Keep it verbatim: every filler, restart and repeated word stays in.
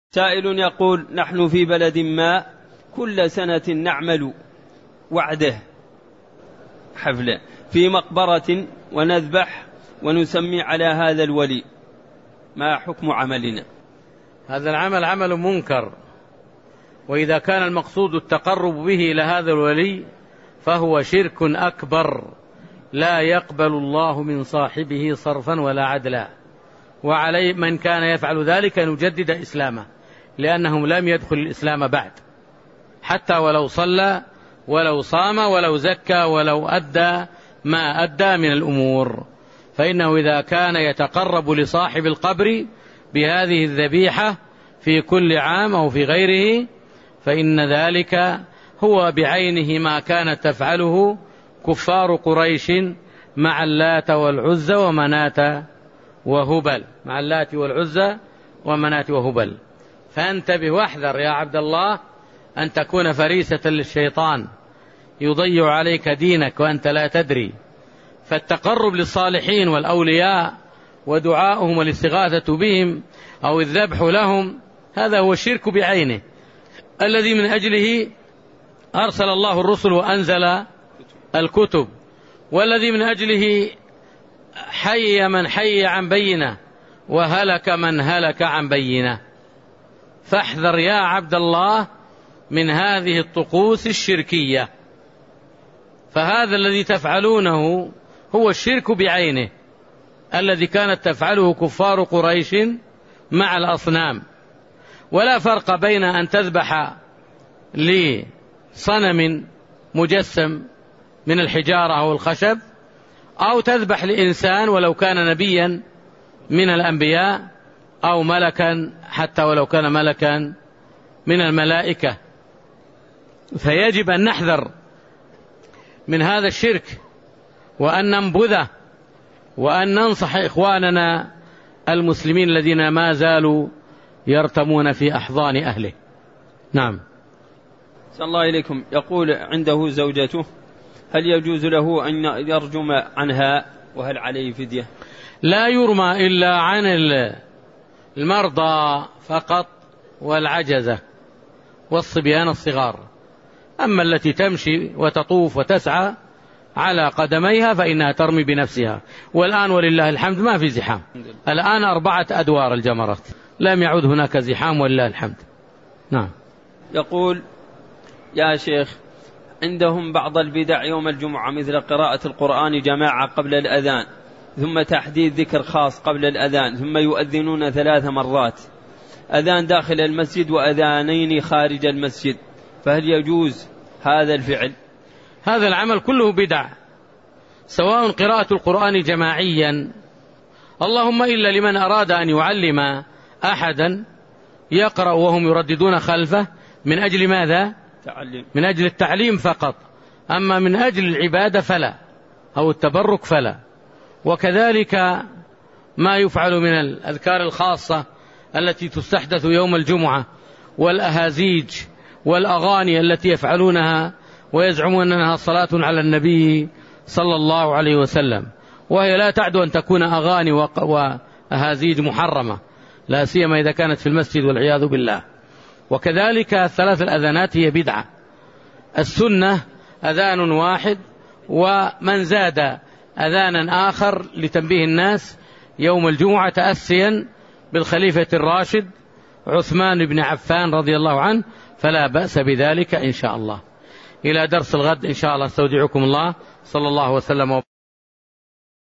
سائل يقول: نحن في بلد ما كل سنة نعمل وعده حفلة في مقبرة ونذبح ونسمي على هذا الولي، ما حكم عملنا؟ هذا العمل عمل منكر، وإذا كان المقصود التقرب به إلى هذا الولي فهو شرك أكبر لا يقبل الله من صاحبه صرفا ولا عدلا، وعليه من كان يفعل ذلك أن يجدد إسلامه، لأنه لم يدخل الإسلام بعد، حتى ولو صلى ولو صام ولو زكى ولو أدى ما أدى من الأمور، فإنه إذا كان يتقرب لصاحب القبر بهذه الذبيحة في كل عام أو في غيره فإن ذلك هو بعينه ما كانت تفعله كفار قريش مع اللات والعزى ومناة وهبل مع اللات والعزى ومناة وهبل. فانتبه واحذر يا عبد الله أن تكون فريسة للشيطان يضيع عليك دينك وأنت لا تدري. فالتقرب للصالحين والأولياء ودعاؤهم والاستغاثة بهم أو الذبح لهم هذا هو الشرك بعينه، الذي من أجله أرسل الله الرسل وأنزل الكتب، والذي من أجله حي من حي عن بينه وهلك من هلك عن بينه. فاحذر يا عبد الله من هذه الطقوس الشركية، فهذا الذي تفعلونه هو الشرك بعينه الذي كانت تفعله كفار قريش مع الأصنام. ولا فرق بين أن تذبح لصنم مجسم من الحجارة أو الخشب أو تذبح لإنسان ولو كان نبيا من الأنبياء أو ملكا حتى ولو كان ملكا من الملائكة. فيجب أن نحذر من هذا الشرك وأن ننبذه وأن ننصح إخواننا المسلمين الذين ما زالوا يرتمون في أحضان أهله. نعم. صلى الله إليكم. يقول عنده زوجته، هل يجوز له أن يرجم عنها وهل عليه فدية؟ لا يرمى إلا عن المرضى فقط والعجزة والصبيان الصغار، أما التي تمشي وتطوف وتسعى على قدميها فإنها ترمي بنفسها. والآن ولله الحمد ما في زحام، الآن أربعة أدوار الجمرات، لم يعد هناك زحام ولله الحمد. نعم. يقول: يا شيخ، عندهم بعض البدع يوم الجمعة مثل قراءة القرآن جماعة قبل الأذان، ثم تحديد ذكر خاص قبل الأذان، ثم يؤذنون ثلاث مرات، أذان داخل المسجد وأذانين خارج المسجد، فهل يجوز هذا الفعل؟ هذا العمل كله بدع، سواء قراءة القرآن جماعيا، اللهم إلا لمن أراد أن يعلم أحدا يقرأ وهم يرددون خلفه من أجل ماذا؟ تعليم. من أجل التعليم فقط، أما من أجل العبادة فلا، أو التبرك فلا. وكذلك ما يفعل من الأذكار الخاصة التي تستحدث يوم الجمعة والأهازيج والأغاني التي يفعلونها ويزعمون أنها صلاة على النبي صلى الله عليه وسلم، وهي لا تعد أن تكون أغاني وأهازيج محرمة، لا سيما إذا كانت في المسجد والعياذ بالله. وكذلك الثلاث الأذانات هي بدعة، السنة أذان واحد، ومن زاد أذانا آخر لتنبيه الناس يوم الجمعة تأسيا بالخليفة الراشد عثمان بن عفان رضي الله عنه فلا بأس بذلك إن شاء الله. إلى درس الغد إن شاء الله، استودعكم الله، صلى الله وسلم.